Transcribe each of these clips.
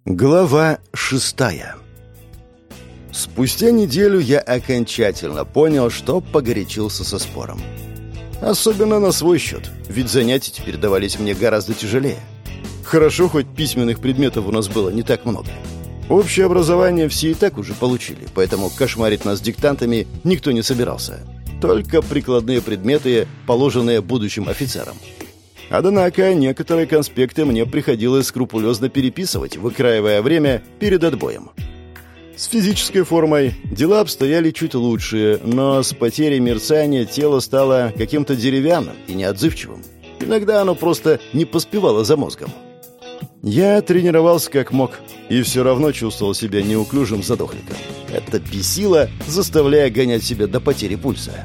Глава 6. Спустя неделю я окончательно понял, что погорячился со спором. Особенно на свой счет, ведь занятия теперь давались мне гораздо тяжелее. Хорошо, хоть письменных предметов у нас было не так много. Общее образование все и так уже получили, поэтому кошмарить нас диктантами никто не собирался. Только прикладные предметы, положенные будущим офицерам. Однако некоторые конспекты мне приходилось скрупулезно переписывать, выкраивая время перед отбоем. С физической формой дела обстояли чуть лучше, но с потерей мерцания тело стало каким-то деревянным и неотзывчивым. Иногда оно просто не поспевало за мозгом. Я тренировался как мог и все равно чувствовал себя неуклюжим задохликом. Это бесило, заставляя гонять себя до потери пульса.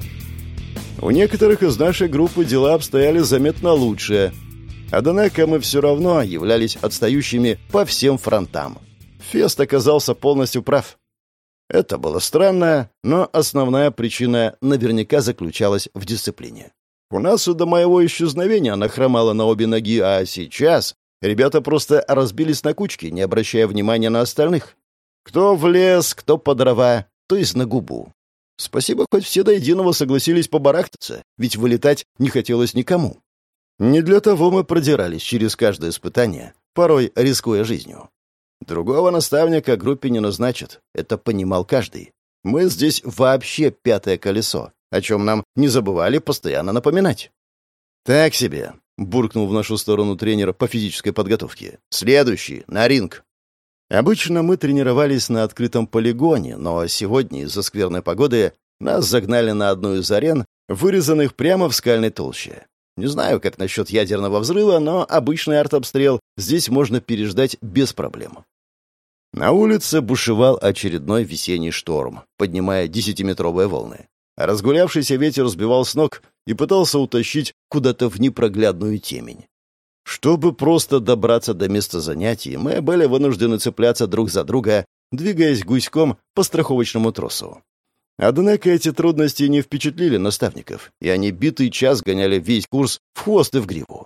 У некоторых из нашей группы дела обстояли заметно лучше. Однако мы все равно являлись отстающими по всем фронтам. Фест оказался полностью прав. Это было странно, но основная причина наверняка заключалась в дисциплине. У нас и до моего исчезновения она хромала на обе ноги, а сейчас ребята просто разбились на кучки, не обращая внимания на остальных. Кто в лес, кто по дрова, то есть на губу. Спасибо, хоть все до единого согласились побарахтаться, ведь вылетать не хотелось никому. Не для того мы продирались через каждое испытание, порой рискуя жизнью. Другого наставника группе не назначат, это понимал каждый. Мы здесь вообще пятое колесо, о чем нам не забывали постоянно напоминать. «Так себе», — буркнул в нашу сторону тренер по физической подготовке. «Следующий, на ринг». Обычно мы тренировались на открытом полигоне, но сегодня из-за скверной погоды нас загнали на одну из арен, вырезанных прямо в скальной толще. Не знаю, как насчет ядерного взрыва, но обычный артобстрел здесь можно переждать без проблем. На улице бушевал очередной весенний шторм, поднимая 10-метровые волны. Разгулявшийся ветер сбивал с ног и пытался утащить куда-то в непроглядную темень. Чтобы просто добраться до места занятий, мы были вынуждены цепляться друг за друга, двигаясь гуськом по страховочному тросу. Однако эти трудности не впечатлили наставников, и они битый час гоняли весь курс в хвост и в гриву.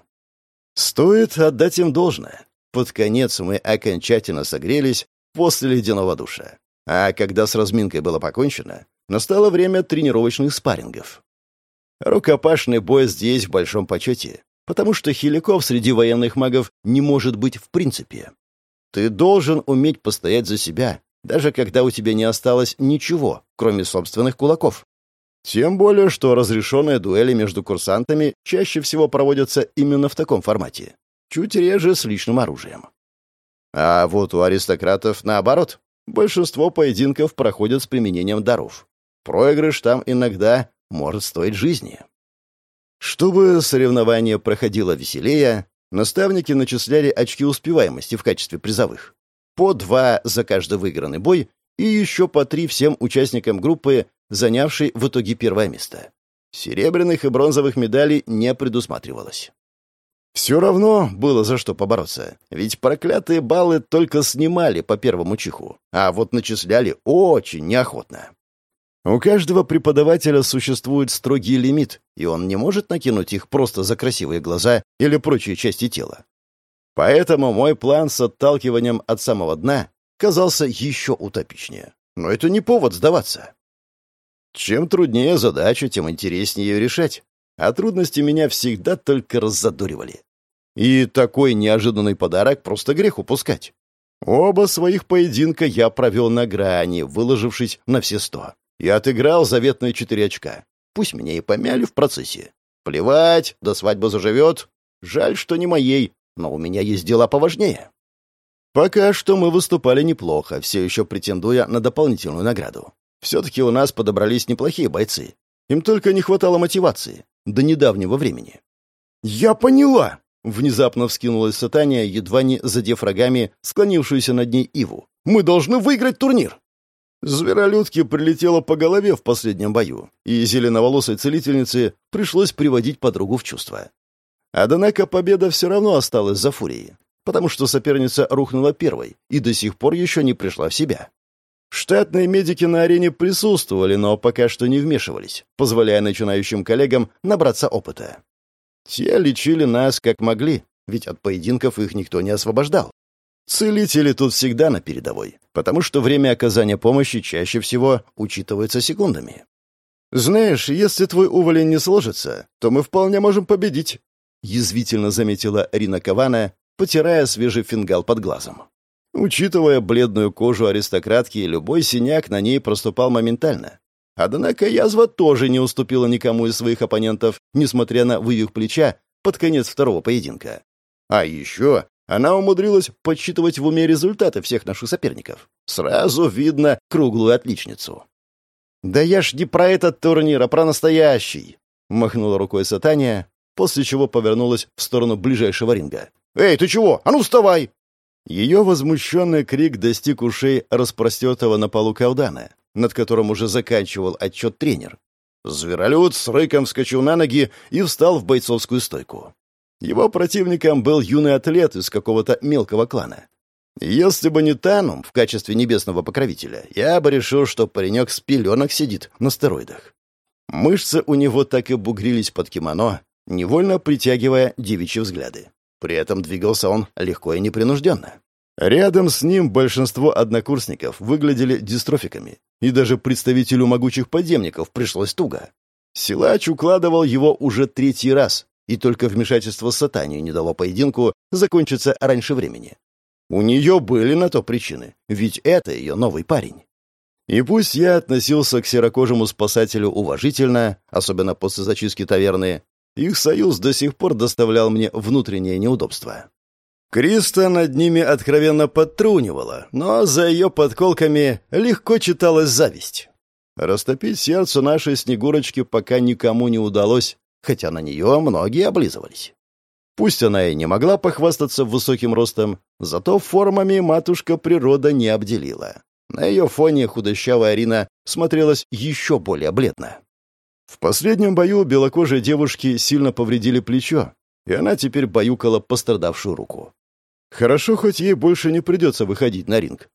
Стоит отдать им должное. Под конец мы окончательно согрелись после ледяного душа. А когда с разминкой было покончено, настало время тренировочных спаррингов. Рукопашный бой здесь в большом почете, потому что хиляков среди военных магов не может быть в принципе. Ты должен уметь постоять за себя, даже когда у тебя не осталось ничего, кроме собственных кулаков. Тем более, что разрешенные дуэли между курсантами чаще всего проводятся именно в таком формате, чуть реже с личным оружием. А вот у аристократов наоборот, большинство поединков проходят с применением даров. Проигрыш там иногда может стоить жизни. Чтобы соревнование проходило веселее, наставники начисляли очки успеваемости в качестве призовых. По 2 за каждый выигранный бой и еще по 3 всем участникам группы, занявшей в итоге первое место. Серебряных и бронзовых медалей не предусматривалось. Все равно было за что побороться, ведь проклятые баллы только снимали по первому чиху, а вот начисляли очень неохотно. У каждого преподавателя существует строгий лимит, и он не может накинуть их просто за красивые глаза или прочие части тела. Поэтому мой план с отталкиванием от самого дна казался еще утопичнее. Но это не повод сдаваться. Чем труднее задача, тем интереснее ее решать. А трудности меня всегда только раззадоривали. И такой неожиданный подарок просто грех упускать. Оба своих поединка я провел на грани, выложившись на все 100. И отыграл заветные 4 очка. Пусть меня и помяли в процессе. Плевать, до свадьбы заживет. Жаль, что не моей, но у меня есть дела поважнее. Пока что мы выступали неплохо, все еще претендуя на дополнительную награду. Все-таки у нас подобрались неплохие бойцы. Им только не хватало мотивации. До недавнего времени. «Я поняла!» — внезапно вскинулась Сатания, едва не задев рогами склонившуюся над ней Иву. «Мы должны выиграть турнир!» Зверолюдке прилетело по голове в последнем бою, и зеленоволосой целительнице пришлось приводить подругу в чувство. Однако победа все равно осталась за Фурией, потому что соперница рухнула первой и до сих пор еще не пришла в себя. Штатные медики на арене присутствовали, но пока что не вмешивались, позволяя начинающим коллегам набраться опыта. Те лечили нас как могли, ведь от поединков их никто не освобождал. Целители тут всегда на передовой, потому что время оказания помощи чаще всего учитывается секундами. «Знаешь, если твой уволень не сложится, то мы вполне можем победить», — язвительно заметила Рина Кавана, потирая свежий фингал под глазом. Учитывая бледную кожу аристократки, любой синяк на ней проступал моментально. Однако язва тоже не уступила никому из своих оппонентов, несмотря на вывих плеча под конец второго поединка. А еще она умудрилась подсчитывать в уме результаты всех наших соперников. Сразу видно круглую отличницу. «Да я ж не про этот турнир, а про настоящий!» — махнула рукой Сатания, после чего повернулась в сторону ближайшего ринга. «Эй, ты чего? А ну вставай!» Ее возмущенный крик достиг ушей распростертого на полу Каудана, над которым уже заканчивал отчет тренер. Зверолюд с рыком вскочил на ноги и встал в бойцовскую стойку. Его противником был юный атлет из какого-то мелкого клана. Если бы не Танум в качестве небесного покровителя, я бы решил, что паренек с пеленок сидит на стероидах. Мышцы у него так и бугрились под кимоно, невольно притягивая девичьи взгляды. При этом двигался он легко и непринужденно. Рядом с ним большинство однокурсников выглядели дистрофиками, и даже представителю могучих подземников пришлось туго. Силач укладывал его уже третий раз, и только вмешательство Сатании не дало поединку закончиться раньше времени. У нее были на то причины, ведь это ее новый парень. И пусть я относился к серокожему спасателю уважительно, особенно после зачистки таверны, их союз до сих пор доставлял мне внутреннее неудобство. Криста над ними откровенно подтрунивала, но за ее подколками легко читалась зависть. Растопить сердце нашей Снегурочки пока никому не удалось, хотя на нее многие облизывались. Пусть она и не могла похвастаться высоким ростом, зато формами матушка природа не обделила. На ее фоне худощавая Рина смотрелась еще более бледно. В последнем бою белокожей девушки сильно повредили плечо, и она теперь баюкала пострадавшую руку. Хорошо, хоть ей больше не придется выходить на ринг.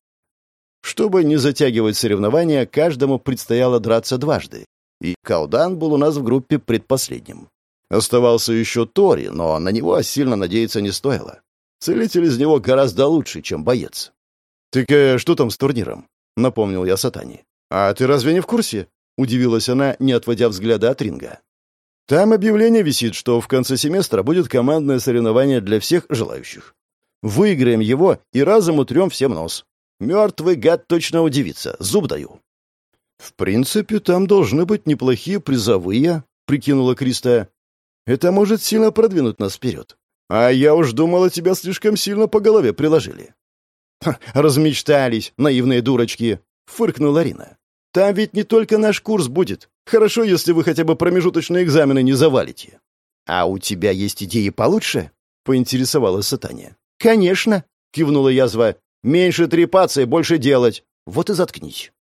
Чтобы не затягивать соревнования, каждому предстояло драться дважды, и Каудан был у нас в группе предпоследним. Оставался еще Тори, но на него сильно надеяться не стоило. Целитель из него гораздо лучше, чем боец. «Так что там с турниром?» — напомнил я Сатани. «А ты разве не в курсе?» — удивилась она, не отводя взгляда от ринга. «Там объявление висит, что в конце семестра будет командное соревнование для всех желающих. Выиграем его и разом утрем всем нос. Мертвый гад точно удивится, зуб даю». «В принципе, там должны быть неплохие призовые», — прикинула Криста. «Это может сильно продвинуть нас вперед. А я уж думала, тебя слишком сильно по голове приложили». «Размечтались, наивные дурочки», — фыркнула Рина. «Там ведь не только наш курс будет. Хорошо, если вы хотя бы промежуточные экзамены не завалите». «А у тебя есть идеи получше?» — поинтересовалась Сатания. «Конечно», — кивнула язва. «Меньше трепаться и больше делать. Вот и заткнись».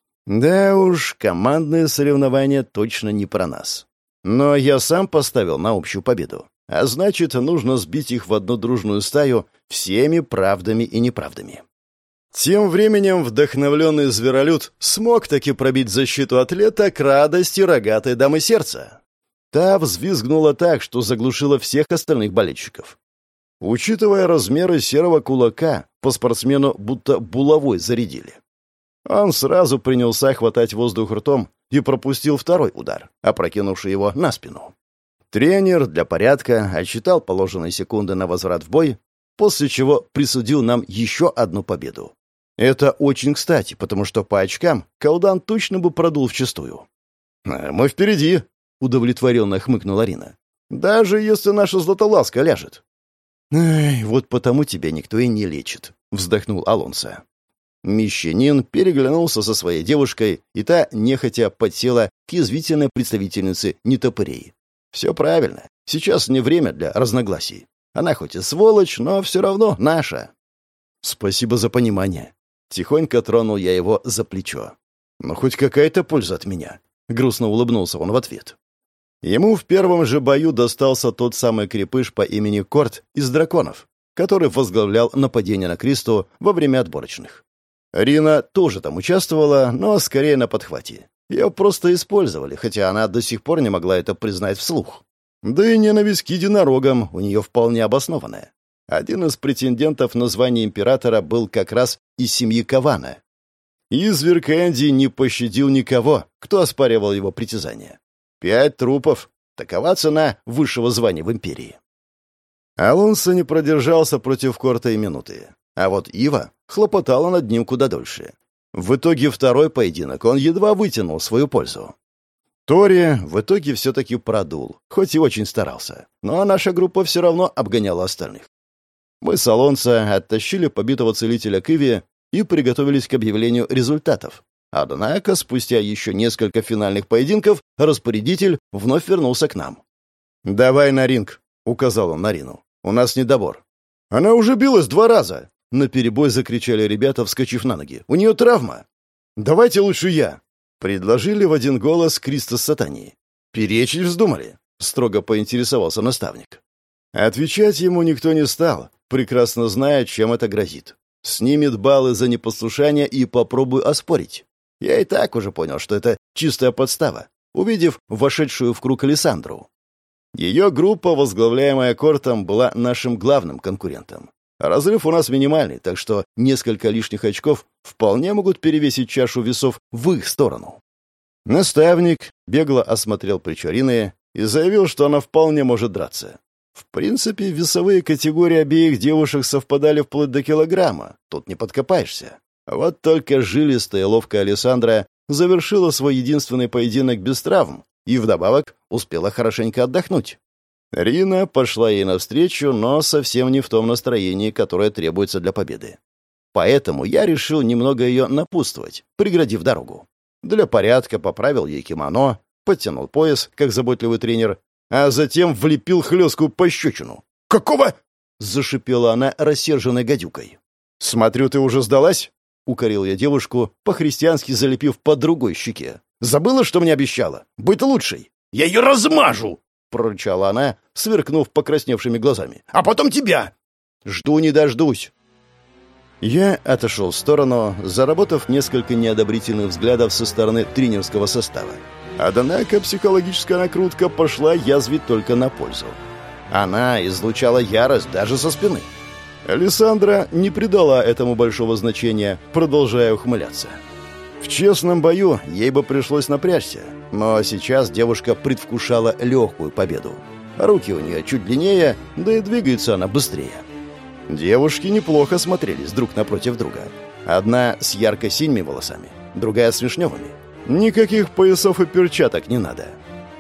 Да уж, командные соревнования точно не про нас. Но я сам поставил на общую победу. А значит, нужно сбить их в одну дружную стаю всеми правдами и неправдами. Тем временем вдохновленный зверолюд смог таки пробить защиту атлета к радости рогатой дамы сердца. Та взвизгнула так, что заглушила всех остальных болельщиков. Учитывая размеры серого кулака, по спортсмену будто булавой зарядили. Он сразу принялся хватать воздух ртом и пропустил второй удар, опрокинувший его на спину. Тренер для порядка отсчитал положенные секунды на возврат в бой, после чего присудил нам еще одну победу. Это очень кстати, потому что по очкам Каудан точно бы продул вчистую. «Мы впереди», — удовлетворенно хмыкнула Рина. «Даже если наша Златоласка ляжет». «Ай, вот потому тебя никто и не лечит», — вздохнул Алонсо. Мещанин переглянулся со своей девушкой, и та нехотя подсела к язвительной представительнице нетопырей. «Все правильно. Сейчас не время для разногласий. Она хоть и сволочь, но все равно наша». «Спасибо за понимание». Тихонько тронул я его за плечо. «Но хоть какая-то польза от меня», — грустно улыбнулся он в ответ. Ему в первом же бою достался тот самый крепыш по имени Корт из драконов, который возглавлял нападение на Кристу во время отборочных. Рина тоже там участвовала, но скорее на подхвате. Ее просто использовали, хотя она до сих пор не могла это признать вслух. Да и ненависть к единорогам у нее вполне обоснованная. Один из претендентов на звание императора был как раз из семьи Кавана. Изверг Энди не пощадил никого, кто оспаривал его притязания. 5 трупов. Такова цена высшего звания в империи. Алонсо не продержался против Корта и минуты. А вот Ива хлопотала над ним куда дольше. В итоге второй поединок он едва вытянул свою пользу. Тори в итоге все-таки продул, хоть и очень старался. Но наша группа все равно обгоняла остальных. Мы с Алонсо оттащили побитого целителя к Иве и приготовились к объявлению результатов. Однако, спустя еще несколько финальных поединков, распорядитель вновь вернулся к нам. «Давай на ринг», — указал он на Рину. «У нас недобор». «Она уже билась 2 раза!» — наперебой закричали ребята, вскочив на ноги. «У нее травма!» «Давайте лучше я!» — предложили в один голос Кристос Сатании. «Перечить вздумали?» — строго поинтересовался наставник. Отвечать ему никто не стал, прекрасно зная, чем это грозит. Снимет баллы за непослушание и попробуй оспорить. Я и так уже понял, что это чистая подстава, увидев вошедшую в круг Алессандру. Ее группа, возглавляемая Кортом, была нашим главным конкурентом. Разрыв у нас минимальный, так что несколько лишних очков вполне могут перевесить чашу весов в их сторону. Наставник бегло осмотрел плечо Рины и заявил, что она вполне может драться. В принципе, весовые категории обеих девушек совпадали вплоть до килограмма, тут не подкопаешься. Вот только жилистая и ловкая Алессандра завершила свой единственный поединок без травм и вдобавок успела хорошенько отдохнуть. Рина пошла ей навстречу, но совсем не в том настроении, которое требуется для победы. Поэтому я решил немного ее напутствовать, преградив дорогу. Для порядка поправил ей кимоно, подтянул пояс, как заботливый тренер, а затем влепил хлесткую пощечину. «Какого?» — зашипела она рассерженной гадюкой. «Смотрю, ты уже сдалась?» — укорил я девушку, по-христиански залепив по другой щеке. «Забыла, что мне обещала? Быть лучшей!» «Я ее размажу!» — прорычала она, сверкнув покрасневшими глазами. «А потом тебя!» «Жду не дождусь!» Я отошел в сторону, заработав несколько неодобрительных взглядов со стороны тренерского состава. Однако психологическая накрутка пошла язвить только на пользу. Она излучала ярость даже со спины. Алессандра не придала этому большого значения, продолжая ухмыляться. В честном бою ей бы пришлось напрячься, но сейчас девушка предвкушала легкую победу. Руки у нее чуть длиннее, да и двигается она быстрее. Девушки неплохо смотрелись друг напротив друга. Одна с ярко-синими волосами, другая с вишневыми. Никаких поясов и перчаток не надо.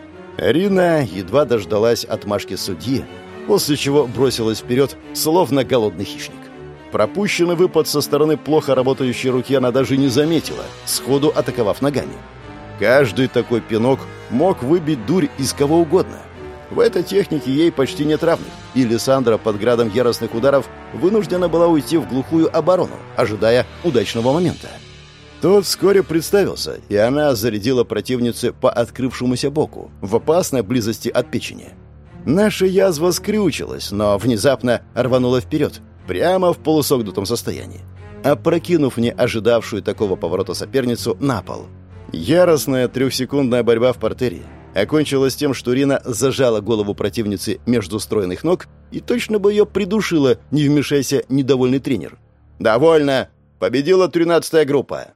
Рина едва дождалась отмашки судьи, после чего бросилась вперед, словно голодный хищник. Пропущенный выпад со стороны плохо работающей руки она даже не заметила, сходу атаковав ногами. Каждый такой пинок мог выбить дурь из кого угодно. В этой технике ей почти нет равных, и Алессандра под градом яростных ударов вынуждена была уйти в глухую оборону, ожидая удачного момента. Тот вскоре представился, и она зарядила противнице по открывшемуся боку, в опасной близости от печени. Наша язва скрючилась, но внезапно рванула вперед, прямо в полусогнутом состоянии, опрокинув не ожидавшую такого поворота соперницу на пол. Яростная трехсекундная борьба в партере окончилась тем, что Рина зажала голову противницы между стройных ног и точно бы ее придушила, не вмешайся недовольный тренер. «Довольно! Победила 13-я группа!»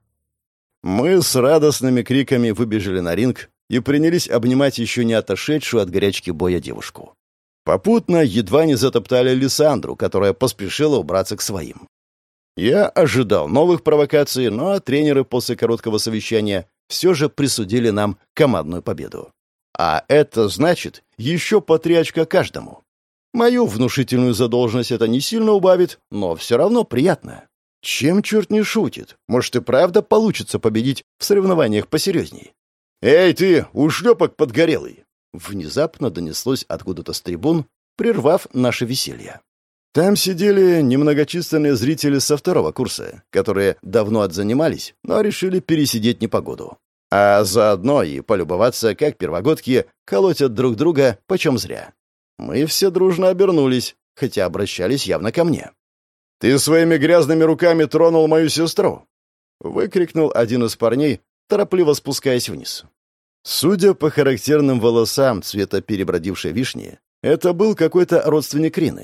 Мы с радостными криками выбежали на ринг и принялись обнимать еще не отошедшую от горячки боя девушку. Попутно едва не затоптали Алессандру, которая поспешила убраться к своим. Я ожидал новых провокаций, но тренеры после короткого совещания все же присудили нам командную победу. А это значит еще по 3 очка каждому. Мою внушительную задолженность это не сильно убавит, но все равно приятно. Чем черт не шутит? Может и правда получится победить в соревнованиях посерьезней? «Эй ты, ушлепок подгорелый!» Внезапно донеслось откуда-то с трибун, прервав наше веселье. Там сидели немногочисленные зрители со 2-го курса, которые давно отзанимались, но решили пересидеть непогоду. А заодно и полюбоваться, как первогодки колотят друг друга почем зря. Мы все дружно обернулись, хотя обращались явно ко мне. «Ты своими грязными руками тронул мою сестру!» — выкрикнул один из парней, торопливо спускаясь вниз. Судя по характерным волосам цвета перебродившей вишни, это был какой-то родственник Рины.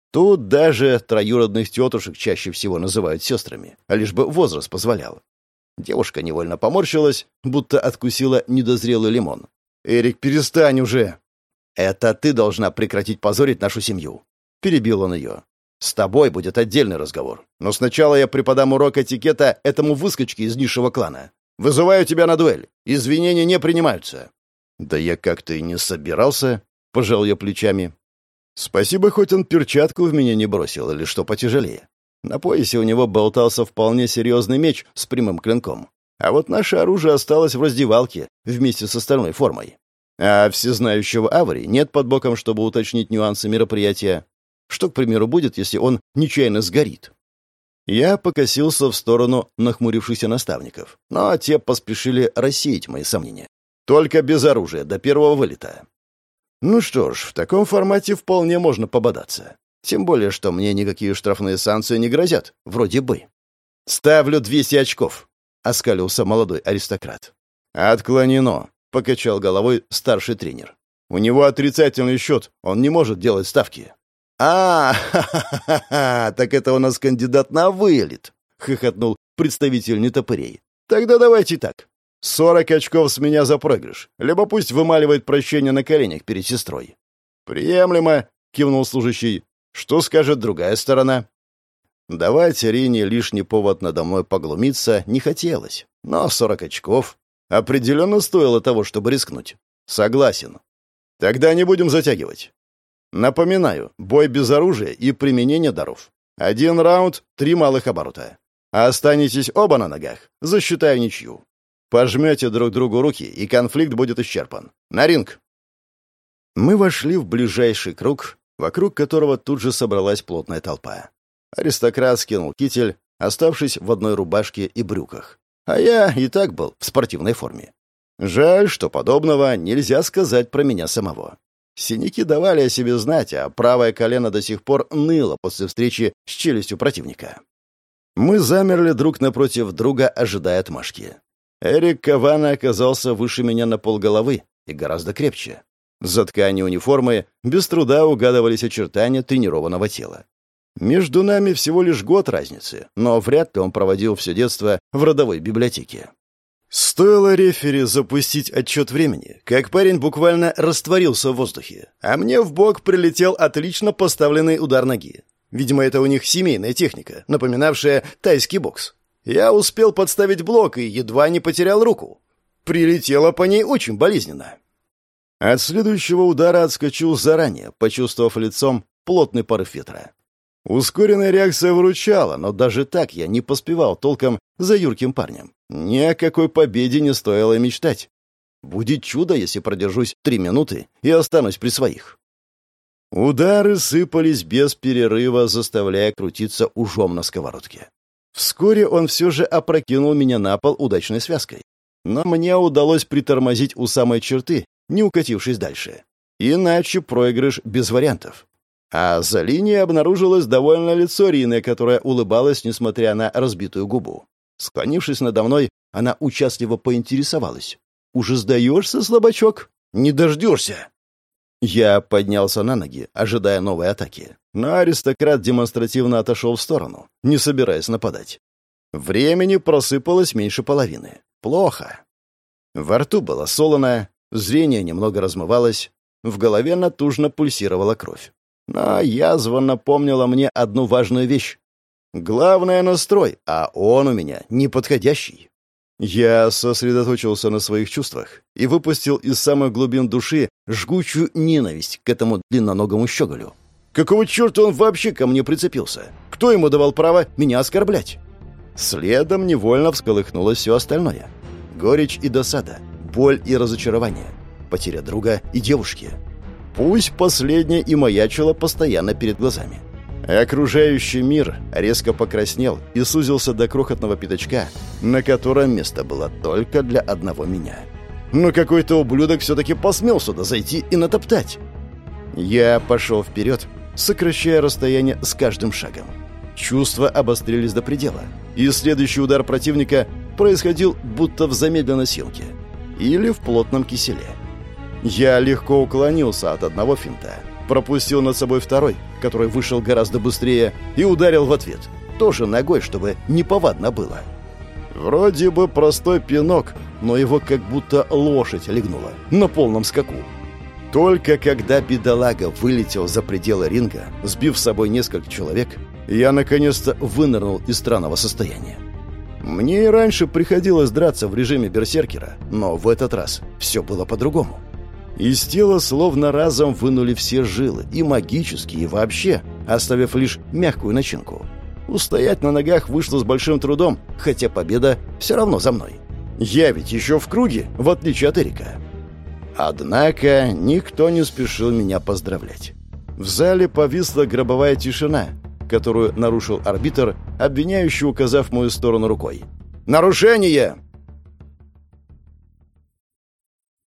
Тут даже троюродных тетушек чаще всего называют сестрами, а лишь бы возраст позволял. Девушка невольно поморщилась, будто откусила недозрелый лимон. «Эрик, перестань уже!» «Это ты должна прекратить позорить нашу семью», — перебил он ее. «С тобой будет отдельный разговор. Но сначала я преподам урок этикета этому выскочке из низшего клана. Вызываю тебя на дуэль. Извинения не принимаются». «Да я как-то и не собирался», — пожал я плечами. Спасибо, хоть он перчатку в меня не бросил или что потяжелее. На поясе у него болтался вполне серьезный меч с прямым клинком. А вот наше оружие осталось в раздевалке вместе с остальной формой. А всезнающего Авари нет под боком, чтобы уточнить нюансы мероприятия. Что, к примеру, будет, если он нечаянно сгорит? Я покосился в сторону нахмурившихся наставников, но те поспешили рассеять мои сомнения. Только без оружия, до первого вылета. Ну что ж, в таком формате вполне можно пободаться. Тем более, что мне никакие штрафные санкции не грозят, вроде бы. «Ставлю 200 очков», — оскалился молодой аристократ. «Отклонено», — покачал головой старший тренер. «У него отрицательный счет, он не может делать ставки». «Ха-ха-ха! Так это у нас кандидат на вылет!» — хохотнул представитель нетопырей. «Тогда давайте так. 40 очков с меня за проигрыш, либо пусть вымаливает прощение на коленях перед сестрой». «Приемлемо», — кивнул служащий. «Что скажет другая сторона?» Давать Арине лишний повод надо мной поглумиться не хотелось, но 40 очков определенно стоило того, чтобы рискнуть. Согласен. Тогда не будем затягивать. Напоминаю, бой без оружия и применения даров. 1 раунд, 3 малых оборота. Останетесь оба на ногах, засчитаю ничью. Пожмете друг другу руки, и конфликт будет исчерпан. На ринг!» Мы вошли в ближайший круг, вокруг которого тут же собралась плотная толпа. Аристократ скинул китель, оставшись в одной рубашке и брюках. А я и так был в спортивной форме. Жаль, что подобного нельзя сказать про меня самого. Синяки давали о себе знать, а правое колено до сих пор ныло после встречи с челюстью противника. Мы замерли друг напротив друга, ожидая отмашки. Эрик Кавана оказался выше меня на полголовы и гораздо крепче. За тканью униформы без труда угадывались очертания тренированного тела. Между нами всего лишь год разницы, но вряд ли он проводил все детство в родовой библиотеке. Стоило рефери запустить отчет времени, как парень буквально растворился в воздухе, а мне в бок прилетел отлично поставленный удар ноги. Видимо, это у них семейная техника, напоминавшая тайский бокс. Я успел подставить блок и едва не потерял руку. Прилетело по ней очень болезненно. От следующего удара отскочил заранее, почувствовав лицом плотный порыв ветра. Ускоренная реакция выручала, но даже так я не поспевал толком за юрким парнем. Ни о какой победе не стоило и мечтать. Будет чудо, если продержусь 3 минуты и останусь при своих. Удары сыпались без перерыва, заставляя крутиться ужом на сковородке. Вскоре он все же опрокинул меня на пол удачной связкой. Но мне удалось притормозить у самой черты, не укатившись дальше. Иначе проигрыш без вариантов. А за линией обнаружилось довольное лицо Рины, которая улыбалась, несмотря на разбитую губу. Склонившись надо мной, она участливо поинтересовалась. «Уже сдаешься, слабачок? Не дождешься!» Я поднялся на ноги, ожидая новой атаки. Но аристократ демонстративно отошел в сторону, не собираясь нападать. Времени просыпалось меньше половины. Плохо. Во рту было солоно, зрение немного размывалось, в голове натужно пульсировала кровь. Но язва напомнила мне одну важную вещь. Главное — настрой, а он у меня неподходящий. Я сосредоточился на своих чувствах и выпустил из самых глубин души жгучую ненависть к этому длинноногому щеголю. Какого черта он вообще ко мне прицепился? Кто ему давал право меня оскорблять? Следом невольно всколыхнулось все остальное. Горечь и досада, боль и разочарование, потеря друга и девушки. Пусть последняя и маячила постоянно перед глазами. Окружающий мир резко покраснел и сузился до крохотного пятачка, на котором место было только для одного меня. Но какой-то ублюдок все-таки посмел сюда зайти и натоптать. Я пошел вперед, сокращая расстояние с каждым шагом. Чувства обострились до предела, и следующий удар противника происходил будто в замедленной съемке или в плотном киселе. Я легко уклонился от одного финта, пропустил над собой второй, который вышел гораздо быстрее, и ударил в ответ. Тоже ногой, чтобы неповадно было. Вроде бы простой пинок, но его как будто лошадь легнула на полном скаку. Только когда бедолага вылетел за пределы ринга, сбив с собой несколько человек, я наконец-то вынырнул из странного состояния. Мне и раньше приходилось драться в режиме берсеркера, но в этот раз все было по-другому. Из тела словно разом вынули все жилы, и магические, и вообще, оставив лишь мягкую начинку. Устоять на ногах вышло с большим трудом, хотя победа все равно за мной. Я ведь еще в круге, в отличие от Эрика. Однако никто не спешил меня поздравлять. В зале повисла гробовая тишина, которую нарушил арбитр, обвиняющий, указав в мою сторону рукой. «Нарушение!»